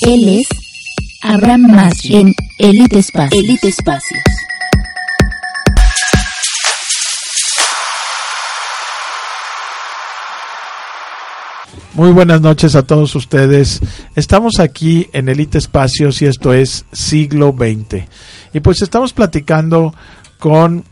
Él es Abraham Masri en Elite Espacios. Elite Espacios. Muy buenas noches a todos ustedes. Estamos aquí en Elite Espacios y esto es Siglo XX. Y pues estamos platicando con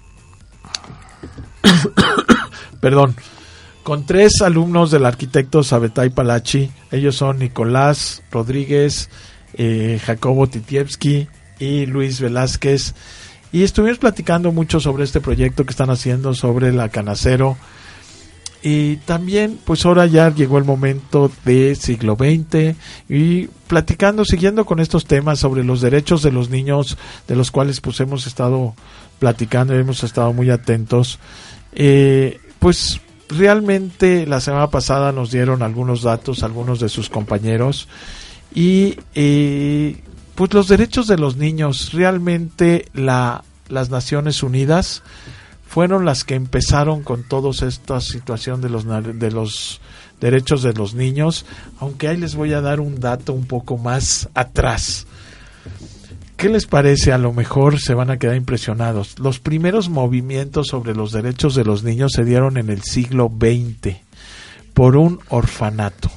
con tres alumnos del arquitecto Sabetay Palachi. Ellos son Nicolás Rodríguez, Jacobo Titievsky y Luis Velázquez. Y estuvimos platicando mucho sobre este proyecto que están haciendo sobre la Canacero. Y también, pues ahora ya llegó el momento de Siglo XX y platicando, siguiendo con estos temas sobre los derechos de los niños, de los cuales pues hemos estado platicando y hemos estado muy atentos. Pues realmente la semana pasada nos dieron algunos datos, algunos de sus compañeros, y pues los derechos de los niños, realmente las Naciones Unidas fueron las que empezaron con toda esta situación de los derechos de los niños, aunque ahí les voy a dar un dato un poco más atrás. ¿Qué les parece? A lo mejor se van a quedar impresionados. Los primeros movimientos sobre los derechos de los niños se dieron en el siglo XX por un orfanato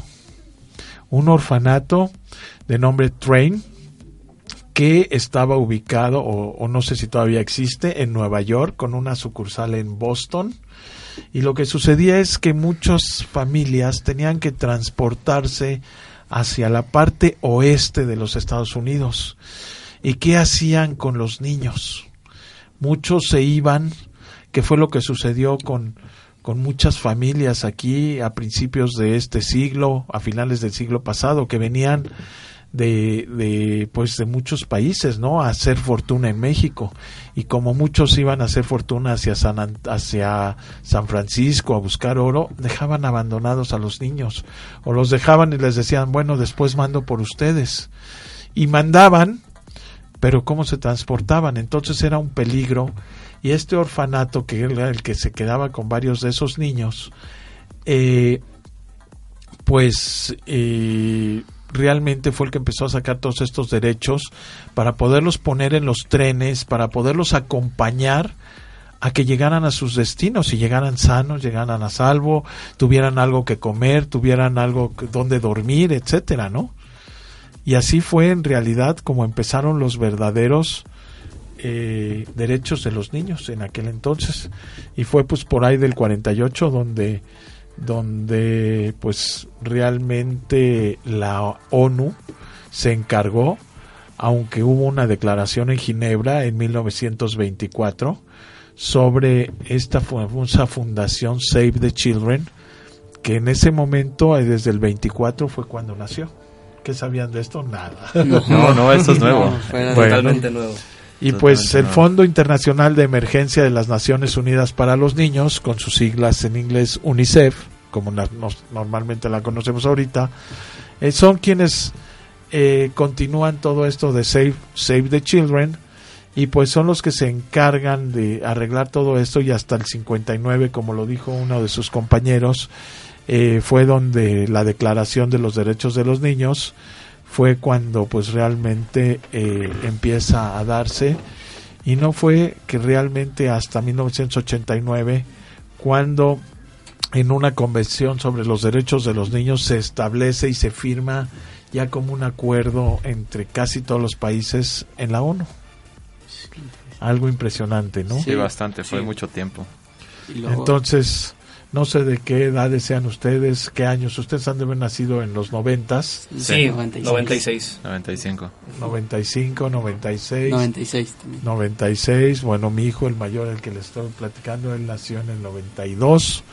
de nombre Train, que estaba ubicado, o no sé si todavía existe, en Nueva York, con una sucursal en Boston. Y lo que sucedía es que muchas familias tenían que transportarse hacia la parte oeste de los Estados Unidos. ¿Y qué hacían con los niños? Muchos se iban, que fue lo que sucedió con muchas familias aquí a principios de este siglo, a finales del siglo pasado, que venían de muchos países, ¿no?, a hacer fortuna en México. Y como muchos iban a hacer fortuna hacia San Francisco a buscar oro, dejaban abandonados a los niños, o los dejaban y les decían, bueno, después mando por ustedes. Y mandaban, pero ¿cómo se transportaban? Entonces era un peligro. Y este orfanato, que era el que se quedaba con varios de esos niños, realmente fue el que empezó a sacar todos estos derechos para poderlos poner en los trenes, para poderlos acompañar a que llegaran a sus destinos y llegaran sanos, llegaran a salvo, tuvieran algo que comer, tuvieran algo donde dormir, etcétera, ¿no? Y así fue en realidad como empezaron los verdaderos derechos de los niños en aquel entonces. Y fue pues por ahí del 48 donde pues realmente la ONU se encargó, aunque hubo una declaración en Ginebra en 1924 sobre esta famosa fundación Save the Children, que en ese momento, desde el 24, fue cuando nació. ¿Qué sabían de esto? Nada. No, esto es nuevo. Fue totalmente nuevo. Y pues el Fondo Internacional de Emergencia de las Naciones Unidas para los Niños, con sus siglas en inglés UNICEF, como normalmente la conocemos ahorita, son quienes continúan todo esto de Save the Children, y pues son los que se encargan de arreglar todo esto. Y hasta el 59, como lo dijo uno de sus compañeros, fue donde la Declaración de los Derechos de los Niños fue cuando pues realmente empieza a darse. Y no fue que realmente hasta 1989, cuando en una convención sobre los derechos de los niños se establece y se firma ya como un acuerdo entre casi todos los países en la ONU. Algo impresionante, ¿no? Sí, bastante, fue mucho tiempo. Entonces, no sé de qué edades sean ustedes, qué años. Ustedes han de haber nacido en los 90s. Sí, 96. 95. 95, 96. 96 también. 96, bueno, mi hijo, el mayor, el que les estoy platicando, él nació en el 92.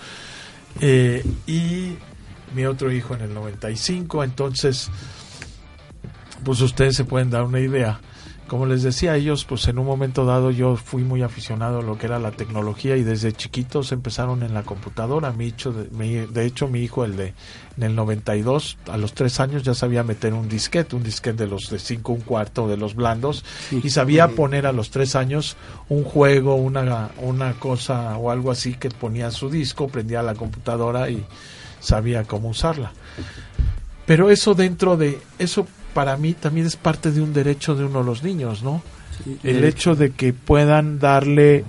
Y mi otro hijo en el 95. Entonces, pues ustedes se pueden dar una idea. Como les decía, ellos, pues en un momento dado yo fui muy aficionado a lo que era la tecnología, y desde chiquitos empezaron en la computadora. De hecho, mi hijo, en el 92, a los 3 años ya sabía meter un disquete de los de 5 1/4, de los blandos, y sabía poner a los 3 años un juego, una cosa o algo así, que ponía su disco, prendía la computadora y sabía cómo usarla. Pero eso para mí también es parte de un derecho de uno de los niños, ¿no? Sí, el hecho de que puedan darle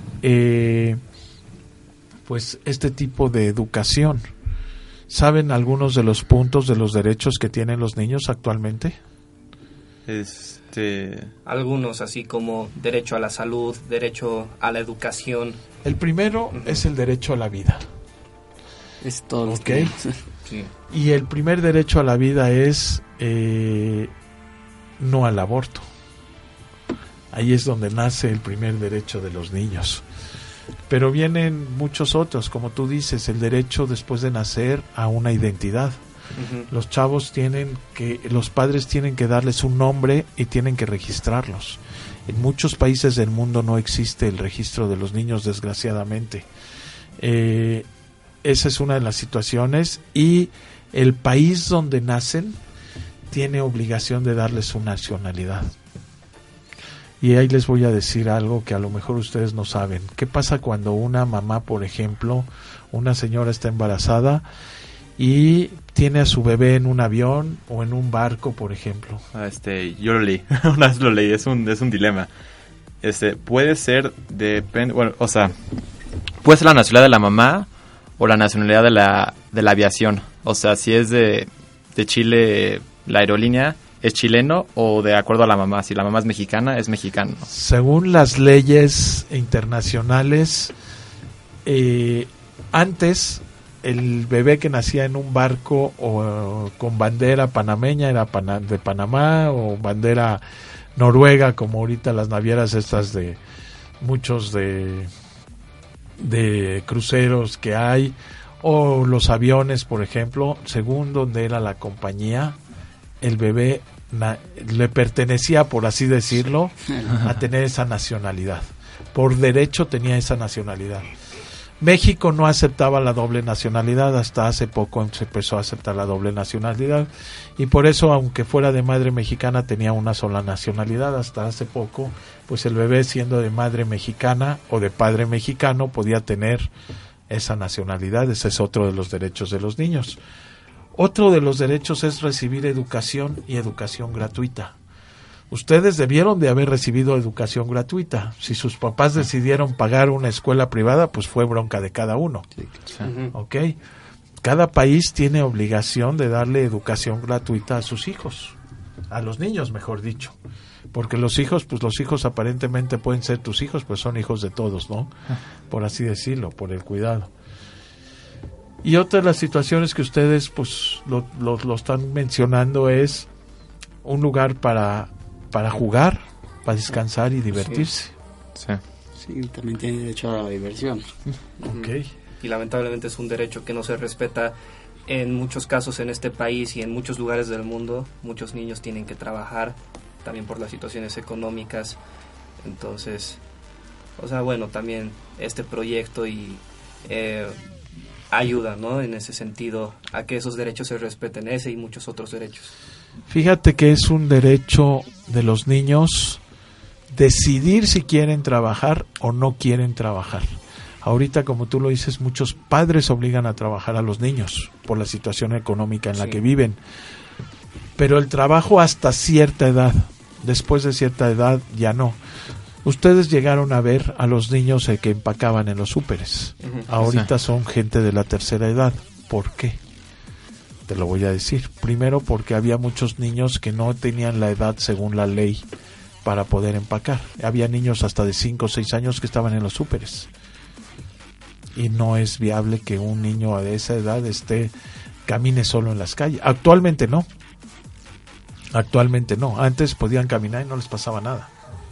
pues este tipo de educación. ¿Saben algunos de los puntos de los derechos que tienen los niños actualmente? Algunos, así como derecho a la salud, derecho a la educación. El primero es el derecho a la vida. Es todo. ¿Okay? Sí. Y el primer derecho a la vida es no al aborto. Ahí es donde nace el primer derecho de los niños. Pero vienen muchos otros, como tú dices, el derecho después de nacer a una identidad. Uh-huh. Los chavos los padres tienen que darles un nombre y tienen que registrarlos. En muchos países del mundo no existe el registro de los niños, desgraciadamente. Esa es una de las situaciones, y el país donde nacen tiene obligación de darles su nacionalidad. Y ahí les voy a decir algo que a lo mejor ustedes no saben. ¿Qué pasa cuando una mamá, por ejemplo, una señora está embarazada y tiene a su bebé en un avión o en un barco, por ejemplo? Yo lo leí, una vez lo leí, es un dilema. Puede ser, puede ser la nacionalidad de la mamá o la nacionalidad de la aviación. O sea, si es de Chile la aerolínea, ¿es chileno o de acuerdo a la mamá? Si la mamá es mexicana, es mexicano. Según las leyes internacionales, antes el bebé que nacía en un barco o con bandera panameña era de Panamá, o bandera noruega, como ahorita las navieras estas de muchos de cruceros que hay, o los aviones, por ejemplo, según donde era la compañía, el bebé le pertenecía, por así decirlo, a tener esa nacionalidad. Por derecho tenía esa nacionalidad. México no aceptaba la doble nacionalidad, hasta hace poco se empezó a aceptar la doble nacionalidad, y por eso, aunque fuera de madre mexicana, tenía una sola nacionalidad. Hasta hace poco, pues el bebé, siendo de madre mexicana o de padre mexicano, podía tener esa nacionalidad. Ese es otro de los derechos de los niños. Otro de los derechos es recibir educación, y educación gratuita. Ustedes debieron de haber recibido educación gratuita. Si sus papás decidieron pagar una escuela privada, pues fue bronca de cada uno. Sí. ¿Ok? Cada país tiene obligación de darle educación gratuita a sus hijos. A los niños, mejor dicho. Porque los hijos aparentemente pueden ser tus hijos, pues son hijos de todos, ¿no? Por así decirlo, por el cuidado. Y otra de las situaciones que ustedes pues lo están mencionando es un lugar para jugar, para descansar y divertirse. Sí, también tiene derecho a la diversión. Okay. Y lamentablemente es un derecho que no se respeta en muchos casos en este país y en muchos lugares del mundo. Muchos niños tienen que trabajar también por las situaciones económicas. Entonces, también este proyecto y ayuda, ¿no? En ese sentido, a que esos derechos se respeten, ese y muchos otros derechos. Fíjate que es un derecho de los niños decidir si quieren trabajar o no quieren trabajar. Ahorita, como tú lo dices, muchos padres obligan a trabajar a los niños por la situación económica en la que viven. Pero el trabajo hasta cierta edad, después de cierta edad ya no. Ustedes llegaron a ver a los niños que empacaban en los súperes. Ahorita son gente de la tercera edad. ¿Por qué? Te lo voy a decir. Primero, porque había muchos niños que no tenían la edad según la ley para poder empacar. Había niños hasta de 5 o 6 años que estaban en los súperes. Y no es viable que un niño de esa edad camine solo en las calles. Actualmente no. Antes podían caminar y no les pasaba nada.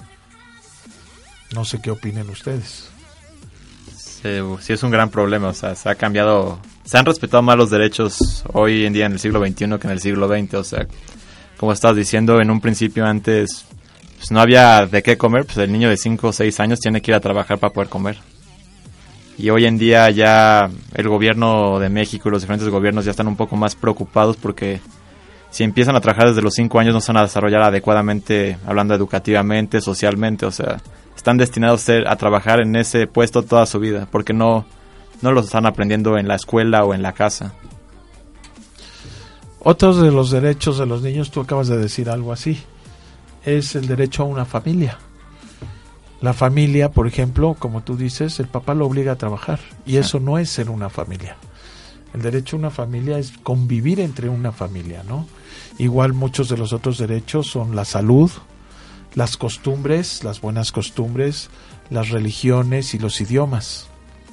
No sé qué opinen ustedes. Sí, es un gran problema. O sea, se han respetado más los derechos hoy en día en el siglo XXI que en el siglo XX. O sea, como estabas diciendo, en un principio antes pues no había de qué comer. Pues el niño de 5 o 6 años tiene que ir a trabajar para poder comer. Y hoy en día ya el gobierno de México y los diferentes gobiernos ya están un poco más preocupados porque si empiezan a trabajar desde los 5 años no se van a desarrollar adecuadamente, hablando educativamente, socialmente. O sea, están destinados a trabajar en ese puesto toda su vida, porque no lo están aprendiendo en la escuela o en la casa. Otros de los derechos de los niños, tú acabas de decir algo así, es el derecho a una familia. La familia, por ejemplo, como tú dices, el papá lo obliga a trabajar y eso no es ser una familia. El derecho a una familia es convivir entre una familia, ¿no? Igual muchos de los otros derechos son la salud, las costumbres, las buenas costumbres, las religiones y los idiomas.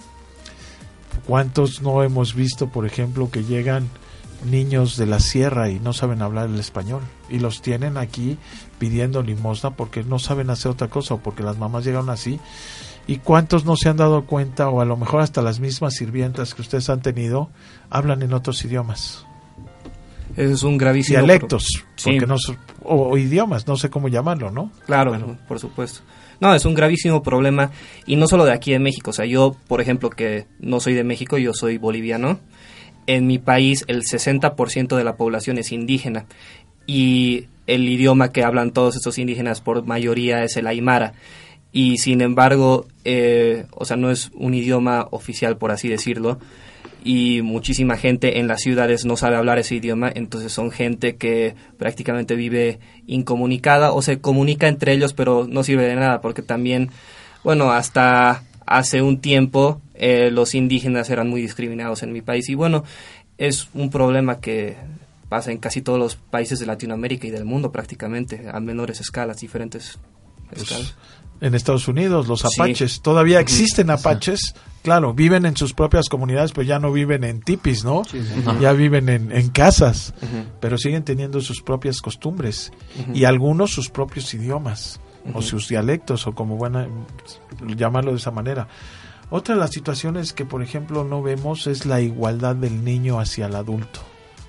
¿Cuántos no hemos visto, por ejemplo, que llegan niños de la sierra y no saben hablar el español y los tienen aquí pidiendo limosna porque no saben hacer otra cosa o porque las mamás llegaron así? ¿Y cuántos no se han dado cuenta, o a lo mejor hasta las mismas sirvientas que ustedes han tenido hablan en otros idiomas? Eso es un gravísimo dialectos, porque sí. no o idiomas, no sé cómo llamarlo, ¿no? Claro, Bueno. por supuesto. No, es un gravísimo problema, y no solo de aquí en México. O sea, yo, por ejemplo, que no soy de México, yo soy boliviano. En mi país el 60% de la población es indígena, y el idioma que hablan todos estos indígenas por mayoría es el aymara. Y sin embargo, o sea, no es un idioma oficial, por así decirlo, y muchísima gente en las ciudades no sabe hablar ese idioma, entonces son gente que prácticamente vive incomunicada o se comunica entre ellos, pero no sirve de nada, porque también, bueno, hasta hace un tiempo los indígenas eran muy discriminados en mi país, y bueno, es un problema que pasa en casi todos los países de Latinoamérica y del mundo prácticamente, a menores escalas, diferentes escalas. En Estados Unidos, los apaches, todavía existen apaches, claro, viven en sus propias comunidades, pero ya no viven en tipis, ¿no? Sí. Ya viven en casas, pero siguen teniendo sus propias costumbres y algunos sus propios idiomas o sus dialectos, o como llamarlo de esa manera. Otra de las situaciones que, por ejemplo, no vemos es la igualdad del niño hacia el adulto.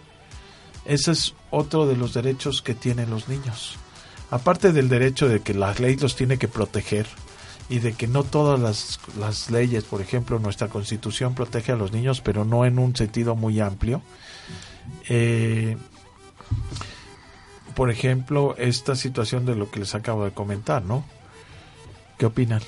Ese es otro de los derechos que tienen los niños. Aparte del derecho de que la ley los tiene que proteger y de que no todas las leyes, por ejemplo, nuestra Constitución protege a los niños, pero no en un sentido muy amplio. Por ejemplo, esta situación de lo que les acabo de comentar, ¿no? ¿Qué opinan?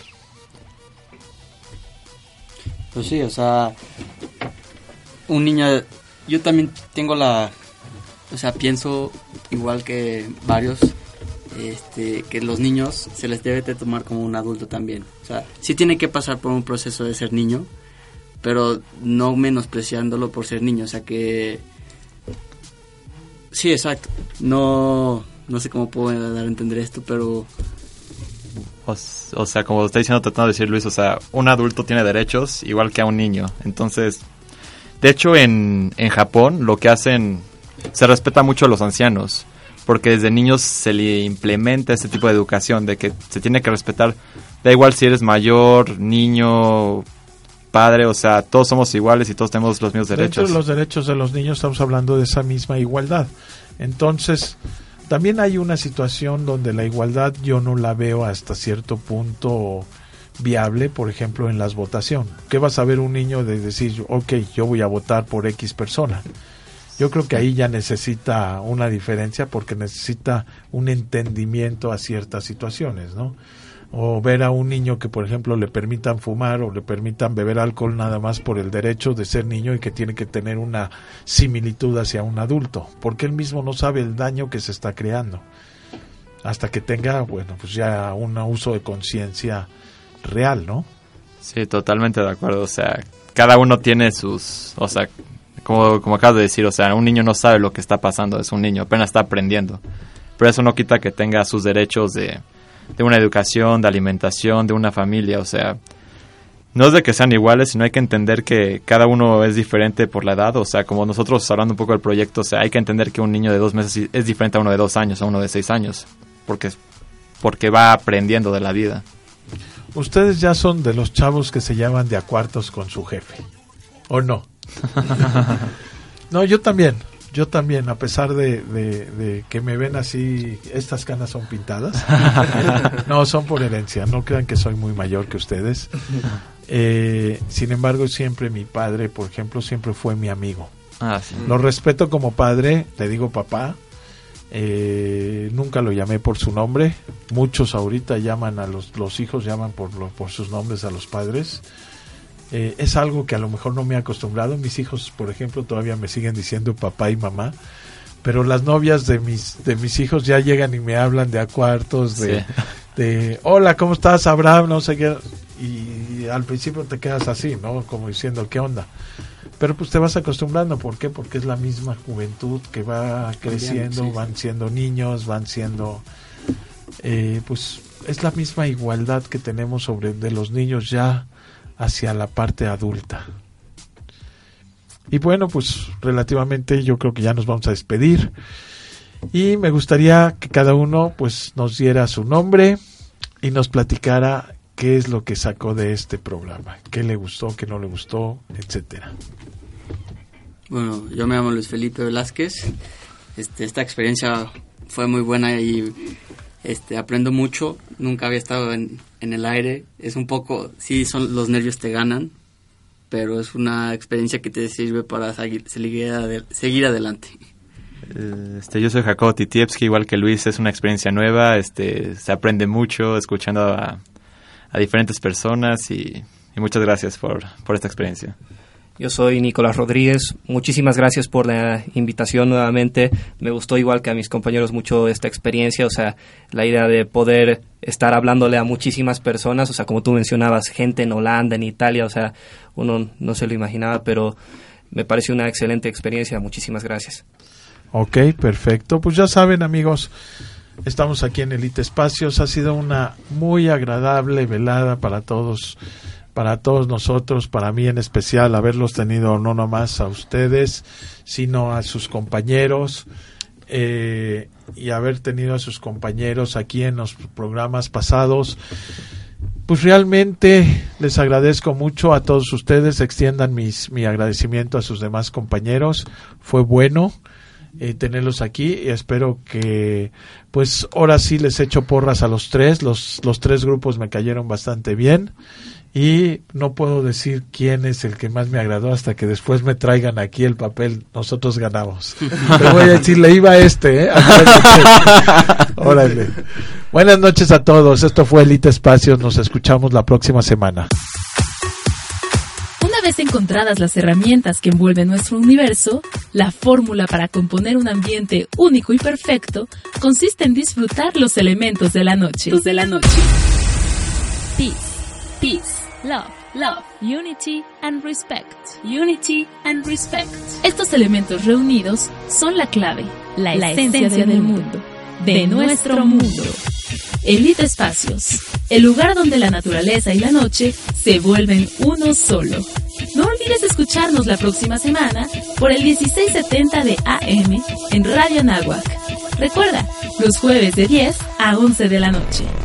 Pues sí, o sea, un niño, yo también tengo o sea, pienso igual que varios, que los niños se les debe de tomar como un adulto también. O sea, sí tiene que pasar por un proceso de ser niño, pero no menospreciándolo por ser niño. O sea que... Sí, exacto. No sé cómo puedo dar a entender esto, pero... O sea, como está diciendo, tratando de decir Luis, o sea, un adulto tiene derechos igual que a un niño. Entonces, de hecho, en Japón lo que hacen, se respeta mucho a los ancianos, porque desde niños se le implementa este tipo de educación, de que se tiene que respetar, da igual si eres mayor, niño, padre, o sea, todos somos iguales y todos tenemos los mismos derechos. Dentro de los derechos de los niños estamos hablando de esa misma igualdad. Entonces, también hay una situación donde la igualdad yo no la veo hasta cierto punto viable, por ejemplo, en las votaciones. ¿Qué va a saber un niño de decir, ok, yo voy a votar por X persona? Yo creo que ahí ya necesita una diferencia, porque necesita un entendimiento a ciertas situaciones, ¿no? O ver a un niño que, por ejemplo, le permitan fumar o le permitan beber alcohol nada más por el derecho de ser niño y que tiene que tener una similitud hacia un adulto, porque él mismo no sabe el daño que se está creando hasta que tenga, bueno, pues ya un uso de conciencia real, ¿no? Sí, totalmente de acuerdo. O sea, cada uno tiene sus... O sea, como acabas de decir, o sea, un niño no sabe lo que está pasando, es un niño, apenas está aprendiendo. Pero eso no quita que tenga sus derechos de una educación, de alimentación, de una familia. O sea, no es de que sean iguales, sino hay que entender que cada uno es diferente por la edad. O sea, como nosotros hablando un poco del proyecto, o sea, hay que entender que un niño de 2 meses es diferente a uno de 2 años, a uno de 6 años, porque va aprendiendo de la vida. Ustedes ya son de los chavos que se llaman de a cuartos con su jefe, ¿o no? No, yo también, a pesar de que me ven así, estas canas son pintadas. No, son por herencia, no crean que soy muy mayor que ustedes. Sin embargo, siempre mi padre, por ejemplo, siempre fue mi amigo. Sí. Lo respeto como padre, le digo papá. Nunca lo llamé por su nombre. Muchos ahorita llaman a los hijos, llaman por sus nombres a los padres. Es algo que a lo mejor no me he acostumbrado. Mis hijos, por ejemplo, todavía me siguen diciendo papá y mamá, pero las novias de mis hijos ya llegan y me hablan de a cuartos, de hola, ¿cómo estás, Abraham? No sé qué, y al principio te quedas así, ¿no? Como diciendo, ¿qué onda? Pero pues te vas acostumbrando. ¿Por qué? Porque es la misma juventud que va creciendo, sí. Van siendo niños, van siendo pues es la misma igualdad que tenemos de los niños ya hacia la parte adulta. Y bueno, pues relativamente yo creo que ya nos vamos a despedir y me gustaría que cada uno pues nos diera su nombre y nos platicara qué es lo que sacó de este programa, qué le gustó, qué no le gustó, etcétera. Bueno, yo me llamo Luis Felipe Velázquez. Esta experiencia fue muy buena y aprendo mucho. Nunca había estado en el aire. Es un poco, sí, los nervios te ganan, pero es una experiencia que te sirve para seguir adelante. Yo soy Jacobo Titievsky, igual que Luis. Es una experiencia nueva. Se aprende mucho escuchando a diferentes personas y muchas gracias por esta experiencia. Yo soy Nicolás Rodríguez. Muchísimas gracias por la invitación nuevamente. Me gustó igual que a mis compañeros mucho esta experiencia, o sea, la idea de poder estar hablándole a muchísimas personas, o sea, como tú mencionabas, gente en Holanda, en Italia, o sea, uno no se lo imaginaba, pero me pareció una excelente experiencia. Muchísimas gracias. Ok, perfecto. Pues ya saben, amigos, estamos aquí en Elite Espacios. Ha sido una muy agradable velada para todos nosotros, para mí en especial, haberlos tenido no nomás a ustedes, sino a sus compañeros, y haber tenido a sus compañeros aquí en los programas pasados. Pues realmente les agradezco mucho a todos ustedes. Extiendan mi agradecimiento a sus demás compañeros. Fue bueno tenerlos aquí y espero que pues ahora sí les echo porras a los tres. Los tres grupos me cayeron bastante bien. Y no puedo decir quién es el que más me agradó hasta que después me traigan aquí el papel. Nosotros ganamos. Te voy a decir, le iba Órale. Buenas noches a todos. Esto fue Elite Espacios. Nos escuchamos la próxima semana. Una vez encontradas las herramientas que envuelven nuestro universo, la fórmula para componer un ambiente único y perfecto consiste en disfrutar los elementos de la noche. Peace, love, unity and respect. Estos elementos reunidos son la clave, la esencia del mundo, de nuestro mundo. Elite Espacios, el lugar donde la naturaleza y la noche se vuelven uno solo. No olvides escucharnos la próxima semana por el 1670 de AM en Radio Anáhuac. Recuerda, los jueves de 10 a 11 de la noche.